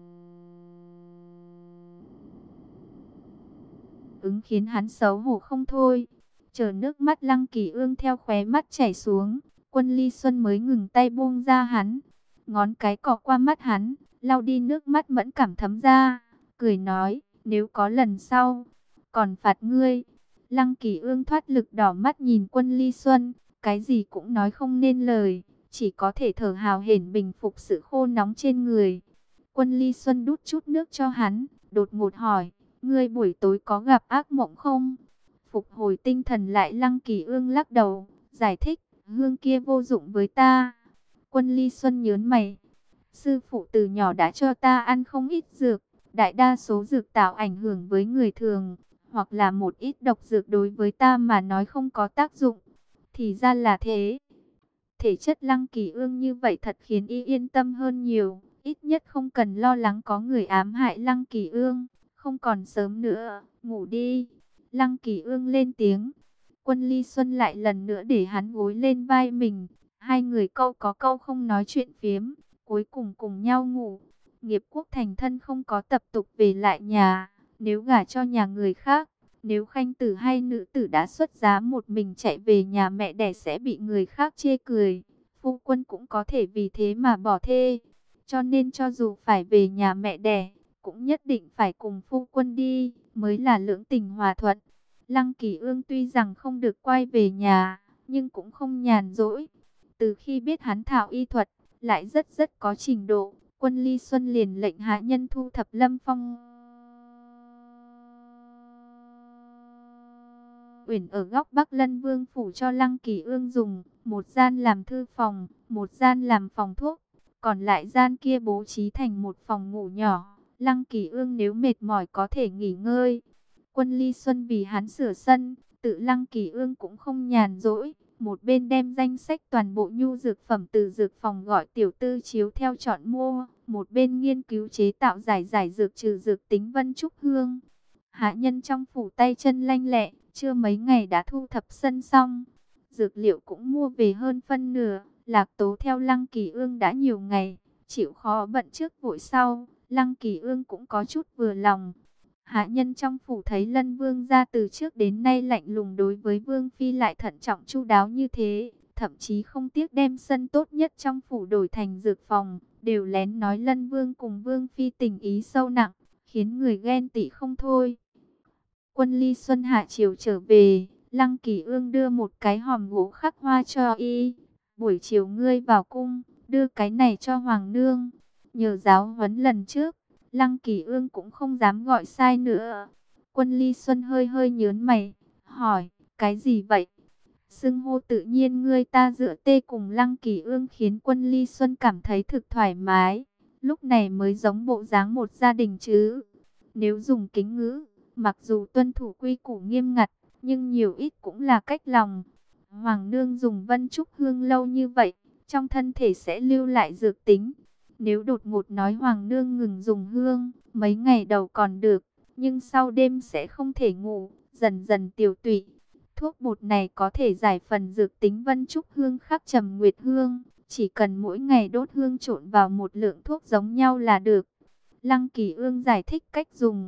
ứng khiến hắn xấu hổ không thôi. Chờ nước mắt Lăng Kỳ Ương theo khóe mắt chảy xuống, Quân Ly Xuân mới ngừng tay buông ra hắn. Ngón cái cọ qua mắt hắn, lau đi nước mắt mẫn cảm thấm ra, cười nói, nếu có lần sau, còn phạt ngươi. Lăng Kỳ Ương thoát lực đỏ mắt nhìn Quân Ly Xuân, cái gì cũng nói không nên lời, chỉ có thể thở hào hển bình phục sự khô nóng trên người. Quân Ly Xuân đút chút nước cho hắn, đột ngột hỏi, ngươi buổi tối có gặp ác mộng không? Phục hồi tinh thần lại Lăng Kỳ Ương lắc đầu, giải thích, hương kia vô dụng với ta. Quân Ly Xuân nhớn mày, sư phụ từ nhỏ đã cho ta ăn không ít dược, đại đa số dược tạo ảnh hưởng với người thường, hoặc là một ít độc dược đối với ta mà nói không có tác dụng. Thì ra là thế. Thể chất Lăng Kỳ Ương như vậy thật khiến y yên tâm hơn nhiều, ít nhất không cần lo lắng có người ám hại Lăng Kỳ Ương. Không còn sớm nữa, ngủ đi. Lăng Kỳ Ương lên tiếng. Quân Ly Xuân lại lần nữa để hắn gối lên vai mình. Hai người câu có câu không nói chuyện phiếm, cuối cùng cùng nhau ngủ. Nghiệp Quốc thành thân không có tập tục về lại nhà, nếu gả cho nhà người khác, nếu khanh tử hay nữ tử đã xuất giá một mình chạy về nhà mẹ đẻ sẽ bị người khác chê cười. Phu quân cũng có thể vì thế mà bỏ thê. Cho nên cho dù phải về nhà mẹ đẻ, cũng nhất định phải cùng phu quân đi, mới là lưỡng tình hòa thuận. Lăng Kỳ Ương tuy rằng không được quay về nhà, nhưng cũng không nhàn rỗi. Từ khi biết hắn thạo y thuật, lại rất rất có trình độ, Quân Ly Xuân liền lệnh hạ nhân thu thập Lâm Phong uyển ở góc Bắc Lân Vương phủ cho Lăng Kỳ Ương dùng, một gian làm thư phòng, một gian làm phòng thuốc, còn lại gian kia bố trí thành một phòng ngủ nhỏ. Lăng Kỳ Ương nếu mệt mỏi có thể nghỉ ngơi. Quân Ly Xuân vì hắn sửa sân, tự Lăng Kỳ Ương cũng không nhàn rỗi, một bên đem danh sách toàn bộ nhu dược phẩm từ dược phòng gọi tiểu tư chiếu theo chọn mua, một bên nghiên cứu chế tạo giải giải dược trừ dược tính Vân Trúc Hương. Hạ nhân trong phủ tay chân lanh lẹ, chưa mấy ngày đã thu thập sân xong. Dược liệu cũng mua về hơn phân nửa. Lạc Tố theo Lăng Kỳ Ương đã nhiều ngày, chịu khó bận trước vội sau. Lăng Kỳ Ương cũng có chút vừa lòng. Hạ nhân trong phủ thấy Lân Vương gia từ trước đến nay lạnh lùng đối với Vương Phi lại thận trọng chu đáo như thế, thậm chí không tiếc đem sân tốt nhất trong phủ đổi thành dược phòng, đều lén nói Lân Vương cùng Vương Phi tình ý sâu nặng, khiến người ghen tị không thôi. Quân Ly Xuân hạ chiều trở về, Lăng Kỳ Ương đưa một cái hòm gỗ khắc hoa cho y. Buổi chiều ngươi vào cung, đưa cái này cho Hoàng nương. Nhờ giáo huấn lần trước, Lăng Kỳ Ương cũng không dám gọi sai nữa. Quân Ly Xuân hơi hơi nhớn mày, hỏi, cái gì vậy? Xưng hô tự nhiên ngươi ta dựa tê cùng Lăng Kỳ Ương khiến Quân Ly Xuân cảm thấy thực thoải mái. Lúc này mới giống bộ dáng một gia đình chứ. Nếu dùng kính ngữ, mặc dù tuân thủ quy củ nghiêm ngặt, nhưng nhiều ít cũng là cách lòng. Hoàng nương dùng Vân Trúc Hương lâu như vậy, trong thân thể sẽ lưu lại dược tính. Nếu đột ngột nói Hoàng nương ngừng dùng hương, mấy ngày đầu còn được, nhưng sau đêm sẽ không thể ngủ, dần dần tiểu tụy. Thuốc bột này có thể giải phần dược tính Vân Trúc Hương khắc Trầm Nguyệt Hương, chỉ cần mỗi ngày đốt hương trộn vào một lượng thuốc giống nhau là được. Lăng Kỳ Ương giải thích cách dùng.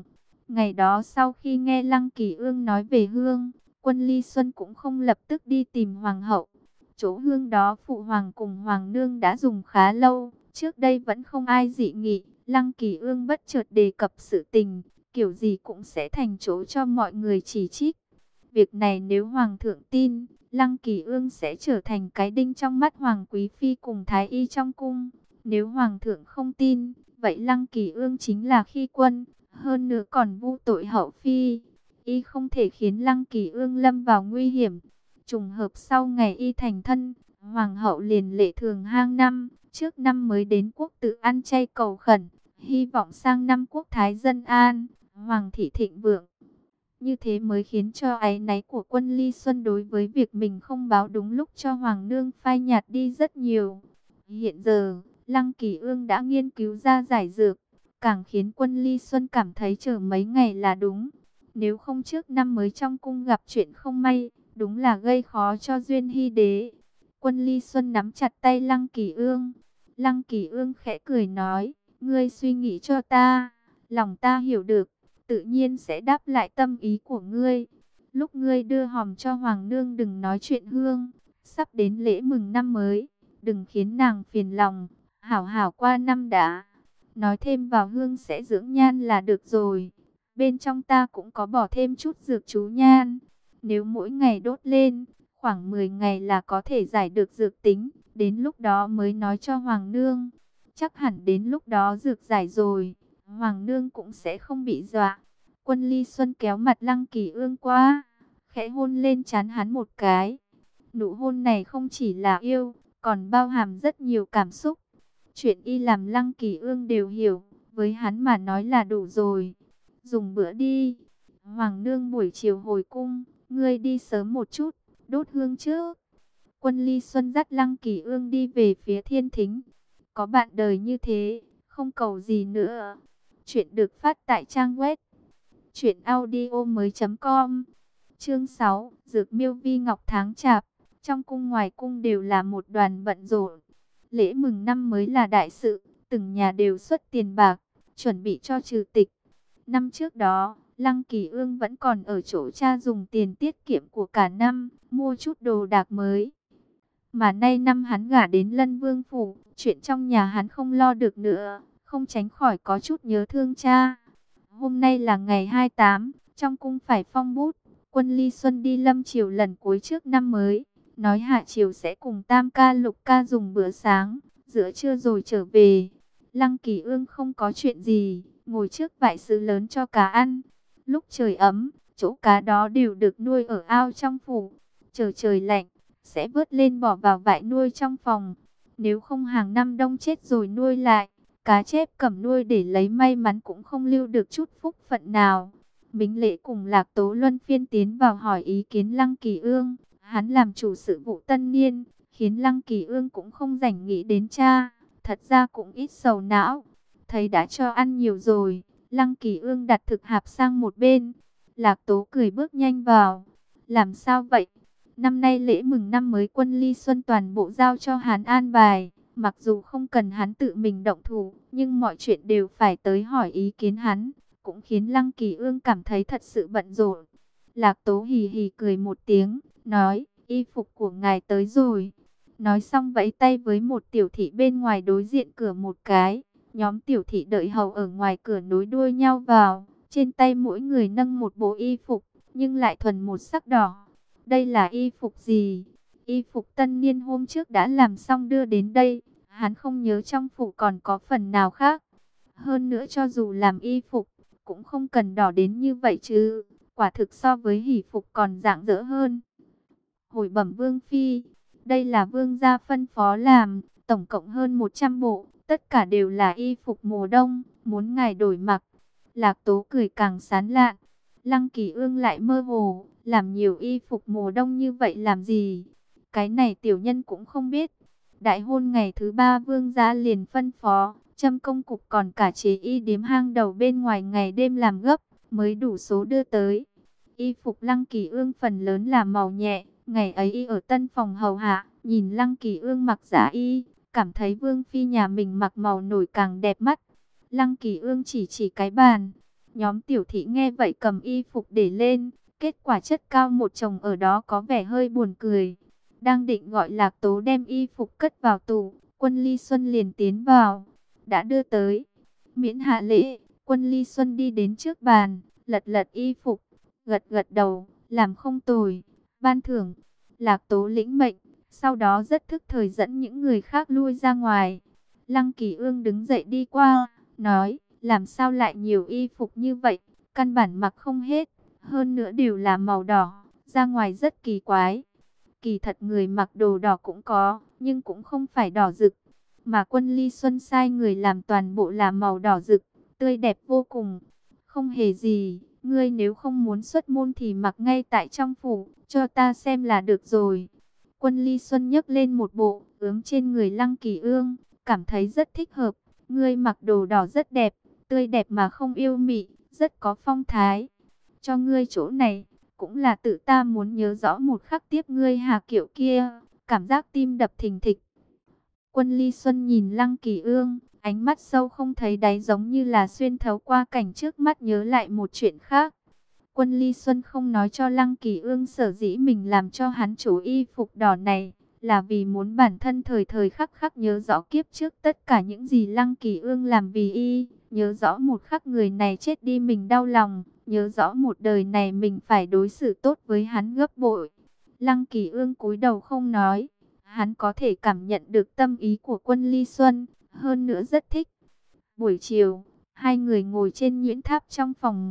Ngày đó sau khi nghe Lăng Kỳ Ương nói về hương, Quân Ly Xuân cũng không lập tức đi tìm hoàng hậu. Chỗ hương đó phụ hoàng cùng hoàng nương đã dùng khá lâu, trước đây vẫn không ai dị nghị. Lăng Kỳ Ương bất chợt đề cập sự tình, kiểu gì cũng sẽ thành chỗ cho mọi người chỉ trích. Việc này nếu hoàng thượng tin, Lăng Kỳ Ương sẽ trở thành cái đinh trong mắt hoàng quý phi cùng thái y trong cung. Nếu hoàng thượng không tin, vậy Lăng Kỳ Ương chính là khi quân, hơn nữa còn vu tội hậu phi. Y không thể khiến Lăng Kỳ Ương lâm vào nguy hiểm. Trùng hợp sau ngày y thành thân, hoàng hậu liền lệ thường hang năm, trước năm mới đến quốc tự ăn chay cầu khẩn, hy vọng sang năm quốc thái dân an, hoàng thị thịnh vượng. Như thế mới khiến cho áy náy của Quân Ly Xuân đối với việc mình không báo đúng lúc cho hoàng nương phai nhạt đi rất nhiều. Hiện giờ, Lăng Kỳ Ương đã nghiên cứu ra giải dược, càng khiến Quân Ly Xuân cảm thấy chờ mấy ngày là đúng. Nếu không trước năm mới trong cung gặp chuyện không may, đúng là gây khó cho Duyên Hy Đế. Quân Ly Xuân nắm chặt tay Lăng Kỳ Ương. Lăng Kỳ Ương khẽ cười nói, ngươi suy nghĩ cho ta, lòng ta hiểu được, tự nhiên sẽ đáp lại tâm ý của ngươi. Lúc ngươi đưa hòm cho hoàng nương đừng nói chuyện hương, sắp đến lễ mừng năm mới, đừng khiến nàng phiền lòng, hảo hảo qua năm đã. Nói thêm vào hương sẽ dưỡng nhan là được rồi. Bên trong ta cũng có bỏ thêm chút dược chú nhan. Nếu mỗi ngày đốt lên, khoảng mười ngày là có thể giải được dược tính. Đến lúc đó mới nói cho hoàng nương. Chắc hẳn đến lúc đó dược giải rồi, hoàng nương cũng sẽ không bị dọa. Quân Ly Xuân kéo mặt Lăng Kỳ Ương qua, khẽ hôn lên trán hắn một cái. Nụ hôn này không chỉ là yêu, còn bao hàm rất nhiều cảm xúc. Chuyện y làm Lăng Kỳ Ương đều hiểu, với hắn mà nói là đủ rồi. Dùng bữa đi. Hoàng nương buổi chiều hồi cung, ngươi đi sớm một chút, đốt hương trước. Quân Ly Xuân dắt Lăng Kỳ Ương đi về phía thiên thính. Có bạn đời như thế, không cầu gì nữa. Chuyện được phát tại trang web truyện audio mới chấm com. Chương sáu, Dược Miêu Vi Ngọc tháng chạp. Trong cung ngoài cung đều là một đoàn bận rộn. Lễ mừng năm mới là đại sự, từng nhà đều xuất tiền bạc, chuẩn bị cho trừ tịch. Năm trước đó, Lăng Kỳ Ương vẫn còn ở chỗ cha dùng tiền tiết kiệm của cả năm, mua chút đồ đạc mới. Mà nay năm hắn gả đến Lân Vương phủ, chuyện trong nhà hắn không lo được nữa, không tránh khỏi có chút nhớ thương cha. Hôm nay là ngày hai mươi tám, trong cung phải phong bút, Quân Ly Xuân đi lâm triều lần cuối trước năm mới, nói hạ triều sẽ cùng tam ca lục ca dùng bữa sáng, giữa trưa rồi trở về. Lăng Kỳ Ương không có chuyện gì, ngồi trước vại sứ lớn cho cá ăn. Lúc trời ấm, chỗ cá đó đều được nuôi ở ao trong phủ. Chờ trời lạnh, sẽ vớt lên bỏ vào vại nuôi trong phòng. Nếu không hàng năm đông chết rồi nuôi lại, cá chép cầm nuôi để lấy may mắn cũng không lưu được chút phúc phận nào. Mính Lễ cùng Lạc Tố luân phiên tiến vào hỏi ý kiến Lăng Kỳ Ương. Hắn làm chủ sự vụ tân niên, khiến Lăng Kỳ Ương cũng không rảnh nghĩ đến cha. Thật ra cũng ít sầu não. Thấy đã cho ăn nhiều rồi, Lăng Kỳ Ương đặt thực hạp sang một bên. Lạc Tố cười bước nhanh vào. Làm sao vậy? Năm nay lễ mừng năm mới Quân Ly Xuân toàn bộ giao cho hắn an bài. Mặc dù không cần hắn tự mình động thủ, nhưng mọi chuyện đều phải tới hỏi ý kiến hắn. Cũng khiến Lăng Kỳ Ương cảm thấy thật sự bận rộn. Lạc Tố hì hì cười một tiếng, nói, y phục của ngài tới rồi. Nói xong vẫy tay với một tiểu thị bên ngoài đối diện cửa một cái. Nhóm tiểu thị đợi hầu ở ngoài cửa nối đuôi nhau vào. Trên tay mỗi người nâng một bộ y phục, nhưng lại thuần một sắc đỏ. Đây là y phục gì? Y phục tân niên hôm trước đã làm xong đưa đến đây. Hắn không nhớ trong phủ còn có phần nào khác. Hơn nữa cho dù làm y phục, cũng không cần đỏ đến như vậy chứ. Quả thực so với hỷ phục còn rạng rỡ hơn. Hồi bẩm Vương Phi, đây là Vương gia phân phó làm, tổng cộng hơn một trăm bộ, tất cả đều là y phục mùa đông, muốn ngài đổi mặc. Lạc Tố cười càng sán lạn. Lăng Kỳ Ương lại mơ hồ, làm nhiều y phục mùa đông như vậy làm gì? Cái này tiểu nhân cũng không biết. Đại hôn ngày thứ ba Vương gia liền phân phó, Trâm công cục còn cả chế y điếm hang đầu bên ngoài ngày đêm làm gấp, mới đủ số đưa tới. Y phục Lăng Kỳ Ương phần lớn là màu nhẹ, ngày ấy y ở tân phòng hầu hạ, nhìn Lăng Kỳ Ương mặc giả y, cảm thấy Vương Phi nhà mình mặc màu nổi càng đẹp mắt. Lăng Kỳ Ương chỉ chỉ cái bàn, Nhóm tiểu thị nghe vậy cầm y phục để lên. Kết quả chất cao một chồng ở đó có vẻ hơi buồn cười. Đang định gọi Lạc Tố đem y phục cất vào tủ, Quân Ly Xuân liền tiến vào. Đã đưa tới. Miễn hạ lễ, Quân Ly Xuân đi đến trước bàn, lật lật y phục, gật gật đầu, làm không tồi, ban thưởng. Lạc Tố lĩnh mệnh, sau đó rất thức thời dẫn những người khác lui ra ngoài. Lăng Kỳ Ương đứng dậy đi qua, nói, làm sao lại nhiều y phục như vậy, căn bản mặc không hết, hơn nữa đều là màu đỏ, ra ngoài rất kỳ quái. Kỳ thật người mặc đồ đỏ cũng có, nhưng cũng không phải đỏ rực. Mà Quân Ly Xuân sai người làm toàn bộ là màu đỏ rực, tươi đẹp vô cùng. Không hề gì, ngươi nếu không muốn xuất môn thì mặc ngay tại trong phủ, cho ta xem là được rồi. Quân Ly Xuân nhấc lên một bộ, ướm trên người Lăng Kỳ Ương, cảm thấy rất thích hợp. Ngươi mặc đồ đỏ rất đẹp, tươi đẹp mà không yêu mị, rất có phong thái. Cho ngươi chỗ này, cũng là tự ta muốn nhớ rõ một khắc tiếp ngươi Hà Kiệu kia, cảm giác tim đập thình thịch. Quân Ly Xuân nhìn Lăng Kỳ Ương, ánh mắt sâu không thấy đáy giống như là xuyên thấu qua cảnh trước mắt nhớ lại một chuyện khác. Quân Ly Xuân không nói cho Lăng Kỳ Ương sở dĩ mình làm cho hắn chủ y phục đỏ này, là vì muốn bản thân thời thời khắc khắc nhớ rõ kiếp trước tất cả những gì Lăng Kỳ Ương làm vì y, nhớ rõ một khắc người này chết đi mình đau lòng, nhớ rõ một đời này mình phải đối xử tốt với hắn gấp bội. Lăng Kỳ Ương cúi đầu không nói, hắn có thể cảm nhận được tâm ý của Quân Ly Xuân, hơn nữa rất thích. Buổi chiều, hai người ngồi trên nhuyễn tháp trong phòng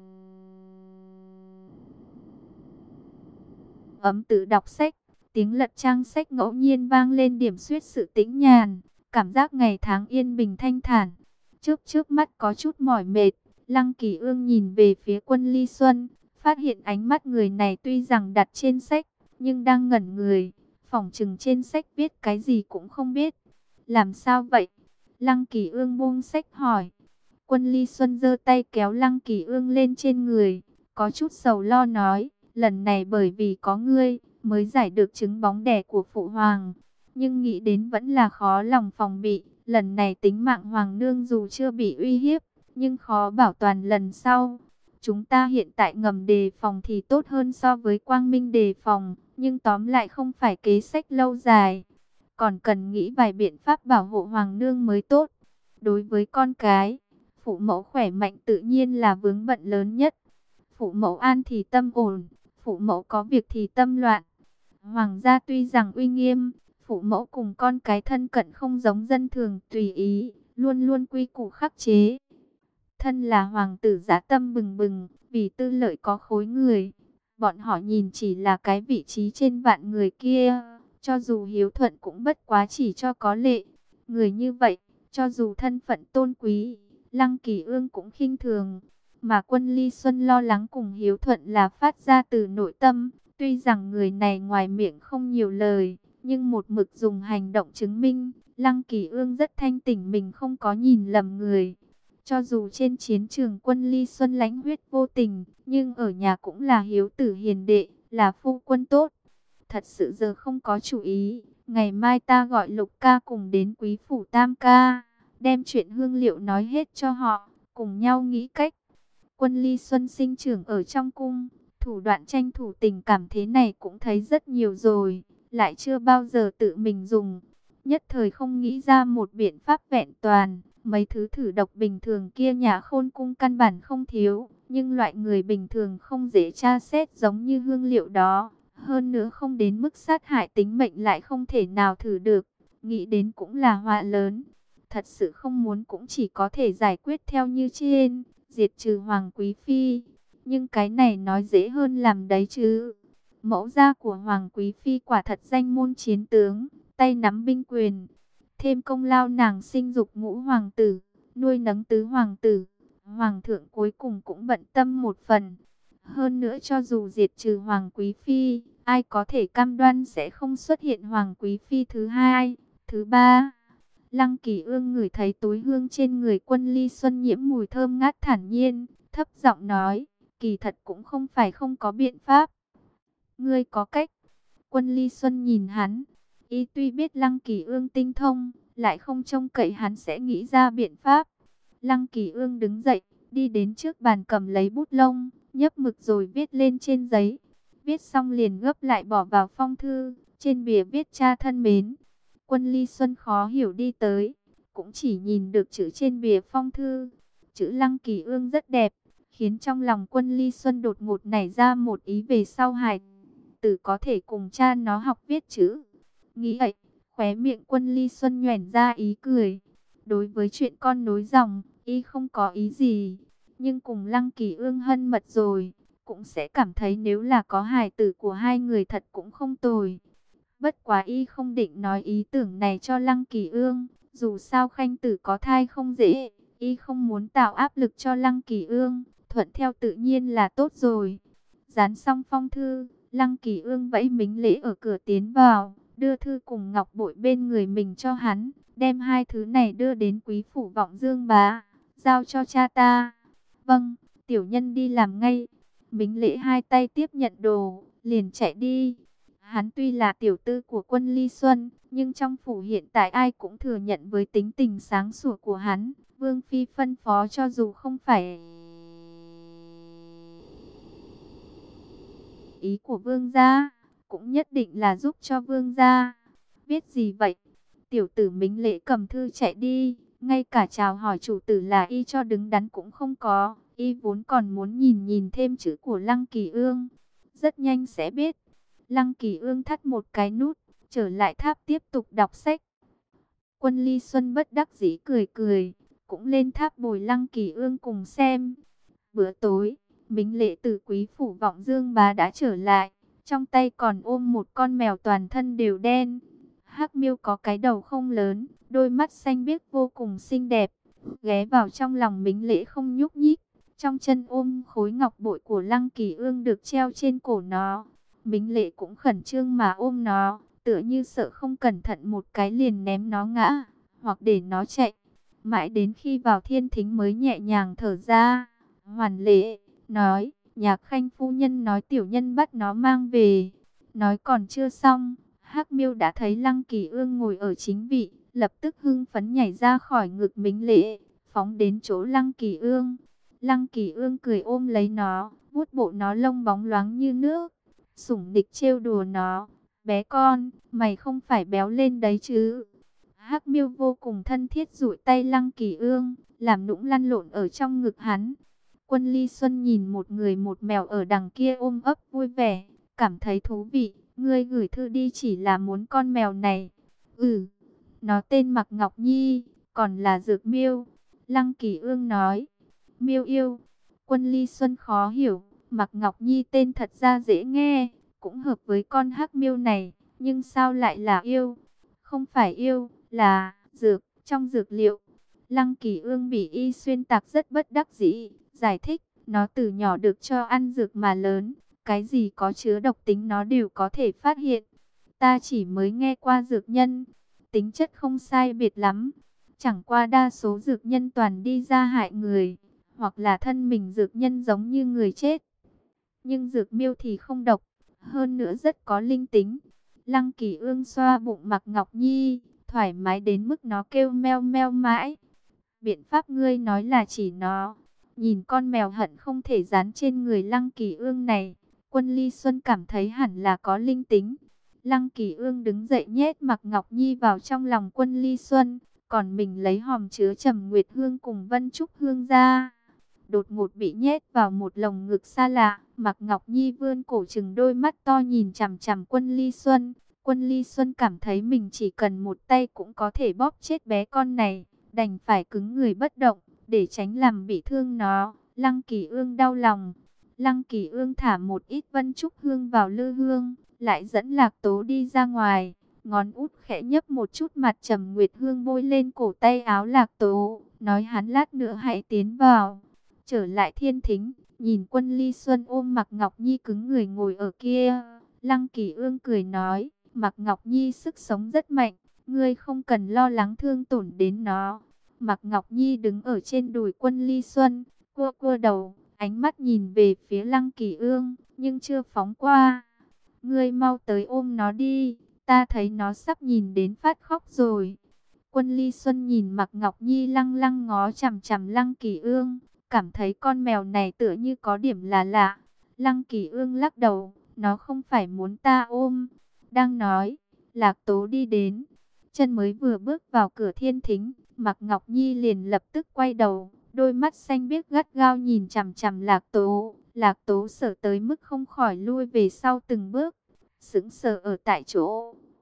ấm tự đọc sách, tiếng lật trang sách ngẫu nhiên vang lên điểm xuyết sự tĩnh nhàn, cảm giác ngày tháng yên bình thanh thản. Trước trước mắt có chút mỏi mệt, Lăng Kỳ Ương nhìn về phía Quân Ly Xuân, phát hiện ánh mắt người này tuy rằng đặt trên sách, nhưng đang ngẩn người, phỏng chừng trên sách viết cái gì cũng không biết. Làm sao vậy? Lăng Kỳ Ương buông sách hỏi. Quân Ly Xuân giơ tay kéo Lăng Kỳ Ương lên trên người, có chút sầu lo nói, lần này bởi vì có ngươi, mới giải được trứng bóng đẻ của phụ hoàng. Nhưng nghĩ đến vẫn là khó lòng phòng bị, lần này tính mạng hoàng nương dù chưa bị uy hiếp, nhưng khó bảo toàn lần sau. Chúng ta hiện tại ngầm đề phòng thì tốt hơn so với quang minh đề phòng, nhưng tóm lại không phải kế sách lâu dài. Còn cần nghĩ vài biện pháp bảo hộ hoàng nương mới tốt. Đối với con cái, phụ mẫu khỏe mạnh tự nhiên là vướng bận lớn nhất. Phụ mẫu an thì tâm ổn, phụ mẫu có việc thì tâm loạn. Hoàng gia tuy rằng uy nghiêm, phụ mẫu cùng con cái thân cận không giống dân thường tùy ý, luôn luôn quy củ khắc chế. Thân là hoàng tử dã tâm bừng bừng, vì tư lợi có khối người. Bọn họ nhìn chỉ là cái vị trí trên vạn người kia, cho dù hiếu thuận cũng bất quá chỉ cho có lệ. Người như vậy, cho dù thân phận tôn quý, Lăng Kỳ Ương cũng khinh thường. Mà Quân Ly Xuân lo lắng cùng hiếu thuận là phát ra từ nội tâm. Tuy rằng người này ngoài miệng không nhiều lời, nhưng một mực dùng hành động chứng minh, Lăng Kỳ Ương rất thanh tỉnh mình không có nhìn lầm người. Cho dù trên chiến trường Quân Ly Xuân lãnh huyết vô tình, nhưng ở nhà cũng là hiếu tử hiền đệ, là phu quân tốt. Thật sự giờ không có chủ ý, ngày mai ta gọi Lục ca cùng đến Quý phủ Tam ca, đem chuyện hương liệu nói hết cho họ, cùng nhau nghĩ cách. Quân Ly Xuân sinh trưởng ở trong cung, thủ đoạn tranh thủ tình cảm thế này cũng thấy rất nhiều rồi, lại chưa bao giờ tự mình dùng. Nhất thời không nghĩ ra một biện pháp vẹn toàn. Mấy thứ thử độc bình thường kia nhà khôn cung căn bản không thiếu, nhưng loại người bình thường không dễ tra xét giống như hương liệu đó. Hơn nữa không đến mức sát hại tính mệnh lại không thể nào thử được, nghĩ đến cũng là họa lớn. Thật sự không muốn cũng chỉ có thể giải quyết theo như trên, diệt trừ Hoàng Quý Phi. Nhưng cái này nói dễ hơn làm đấy chứ. Mẫu gia của Hoàng Quý Phi quả thật danh môn chiến tướng, tay nắm binh quyền. Thêm công lao nàng sinh dục ngũ hoàng tử, nuôi nấng tứ hoàng tử. Hoàng thượng cuối cùng cũng bận tâm một phần. Hơn nữa cho dù diệt trừ Hoàng Quý Phi, ai có thể cam đoan sẽ không xuất hiện Hoàng Quý Phi thứ hai, thứ ba. Lăng Kỳ Ương ngửi thấy túi hương trên người Quân Ly Xuân nhiễm mùi thơm ngát thản nhiên, thấp giọng nói, kỳ thật cũng không phải không có biện pháp. Ngươi có cách. Quân Ly Xuân nhìn hắn, y tuy biết Lăng Kỳ Ương tinh thông, lại không trông cậy hắn sẽ nghĩ ra biện pháp. Lăng Kỳ Ương đứng dậy, đi đến trước bàn cầm lấy bút lông, nhấp mực rồi viết lên trên giấy. Viết xong liền gấp lại bỏ vào phong thư, trên bìa viết cha thân mến. Quân Ly Xuân khó hiểu đi tới, cũng chỉ nhìn được chữ trên bìa phong thư. Chữ Lăng Kỳ Ương rất đẹp, khiến trong lòng Quân Ly Xuân đột ngột nảy ra một ý về sau hài tử có thể cùng cha nó học viết chữ. Nghĩ vậy, khóe miệng Quân Ly Xuân nhoẻn ra ý cười. Đối với chuyện con nối dòng, y không có ý gì, nhưng cùng Lăng Kỳ Ương hân mật rồi, cũng sẽ cảm thấy nếu là có hài tử của hai người thật cũng không tồi. Bất quá y không định nói ý tưởng này cho Lăng Kỳ Ương, dù sao khanh tử có thai không dễ, y không muốn tạo áp lực cho Lăng Kỳ Ương, thuận theo tự nhiên là tốt rồi. Dán xong phong thư, Lăng Kỳ Ương vẫy mính lễ ở cửa tiến vào, đưa thư cùng ngọc bội bên người mình cho hắn, đem hai thứ này đưa đến quý phủ Vọng Dương Bá, giao cho cha ta. Vâng, tiểu nhân đi làm ngay. Mính lễ hai tay tiếp nhận đồ, liền chạy đi. Hắn tuy là tiểu tư của Quân Ly Xuân, nhưng trong phủ hiện tại ai cũng thừa nhận với tính tình sáng sủa của hắn. Vương Phi phân phó cho dù không phải ý của vương gia, cũng nhất định là giúp cho vương gia. Viết gì vậy? Tiểu tử Mính lễ cầm thư chạy đi, ngay cả chào hỏi chủ tử là y cho đứng đắn cũng không có. Y vốn còn muốn nhìn nhìn thêm chữ của Lăng Kỳ Ương, rất nhanh sẽ biết. Lăng Kỳ Ương thắt một cái nút, trở lại tháp tiếp tục đọc sách. Quân Ly Xuân bất đắc dĩ cười cười, cũng lên tháp bồi Lăng Kỳ Ương cùng xem. Bữa tối, Mính lễ từ quý phủ Vọng Dương Bá đã trở lại, trong tay còn ôm một con mèo toàn thân đều đen. Hắc Miêu có cái đầu không lớn, đôi mắt xanh biếc vô cùng xinh đẹp, ghé vào trong lòng Mính lễ không nhúc nhích. Trong chân ôm khối ngọc bội của Lăng Kỳ Ương được treo trên cổ nó. Mính lễ cũng khẩn trương mà ôm nó, tựa như sợ không cẩn thận một cái liền ném nó ngã, hoặc để nó chạy. Mãi đến khi vào thiên thính mới nhẹ nhàng thở ra. Hoàn lễ, nói, Nhạc Khanh phu nhân nói tiểu nhân bắt nó mang về. Nói còn chưa xong, Hắc Miêu đã thấy Lăng Kỳ Ương ngồi ở chính vị, lập tức hưng phấn nhảy ra khỏi ngực Mính lễ, phóng đến chỗ Lăng Kỳ Ương. Lăng Kỳ Ương cười ôm lấy nó, vuốt bộ nó lông bóng loáng như nước, sủng nịch trêu đùa nó. Bé con, mày không phải béo lên đấy chứ? Hắc Miêu vô cùng thân thiết dụi tay Lăng Kỳ Ương, làm nũng lăn lộn ở trong ngực hắn. Quân Ly Xuân nhìn một người một mèo ở đằng kia ôm ấp vui vẻ, cảm thấy thú vị. Ngươi gửi thư đi chỉ là muốn con mèo này. Ừ, nó tên Mạc Ngọc Nhi, còn là Dược Miêu. Lăng Kỳ Ương nói. Miêu yêu. Quân Ly Xuân khó hiểu, Mạc Ngọc Nhi tên thật ra dễ nghe, cũng hợp với con hắc miêu này, nhưng sao lại là yêu? Không phải yêu, là dược, trong dược liệu. Lăng Kỳ Ương bị y xuyên tạc rất bất đắc dĩ, giải thích, nó từ nhỏ được cho ăn dược mà lớn, cái gì có chứa độc tính nó đều có thể phát hiện. Ta chỉ mới nghe qua dược nhân, tính chất không sai biệt lắm, chẳng qua đa số dược nhân toàn đi ra hại người, hoặc là thân mình dược nhân giống như người chết. Nhưng dược miêu thì không độc, hơn nữa rất có linh tính. Lăng Kỳ Ương xoa bụng Mạc Ngọc Nhi, thoải mái đến mức nó kêu meo meo mãi. Biện pháp ngươi nói là chỉ nó. Nhìn con mèo hận không thể dán trên người Lăng Kỳ Ương này, Quân Ly Xuân cảm thấy hẳn là có linh tính. Lăng Kỳ Ương đứng dậy nhét Mạc Ngọc Nhi vào trong lòng Quân Ly Xuân, còn mình lấy hòm chứa Trầm Nguyệt Hương cùng Vân Trúc Hương ra. Đột ngột bị nhét vào một lồng ngực xa lạ, Mạc Ngọc Nhi vươn cổ trừng đôi mắt to nhìn chằm chằm Quân Ly Xuân. Quân Ly Xuân cảm thấy mình chỉ cần một tay cũng có thể bóp chết bé con này, đành phải cứng người bất động, để tránh làm bị thương nó. Lăng Kỳ Ương đau lòng. Lăng Kỳ Ương thả một ít Vân Trúc Hương vào lư hương, lại dẫn Lạc Tố đi ra ngoài. Ngón út khẽ nhấp một chút mặt Trầm Nguyệt Hương bôi lên cổ tay áo Lạc Tố, nói hắn lát nữa hãy tiến vào. Trở lại thiên thính, nhìn Quân Ly Xuân ôm Mạc Ngọc Nhi cứng người ngồi ở kia, Lăng Kỳ Ương cười nói, Mạc Ngọc Nhi sức sống rất mạnh, ngươi không cần lo lắng thương tổn đến nó. Mạc Ngọc Nhi đứng ở trên đùi Quân Ly Xuân, cua cua đầu, ánh mắt nhìn về phía Lăng Kỳ Ương, nhưng chưa phóng qua. Ngươi mau tới ôm nó đi, ta thấy nó sắp nhìn đến phát khóc rồi. Quân Ly Xuân nhìn Mạc Ngọc Nhi lăng lăng ngó chằm chằm Lăng Kỳ Ương, cảm thấy con mèo này tựa như có điểm là lạ. Lăng Kỳ Ương lắc đầu, nó không phải muốn ta ôm. Đang nói, Lạc Tố đi đến, chân mới vừa bước vào cửa thiên thính, Mạc Ngọc Nhi liền lập tức quay đầu, đôi mắt xanh biếc gắt gao nhìn chằm chằm Lạc Tố. Lạc Tố sợ tới mức không khỏi lui về sau từng bước, sững sờ ở tại chỗ.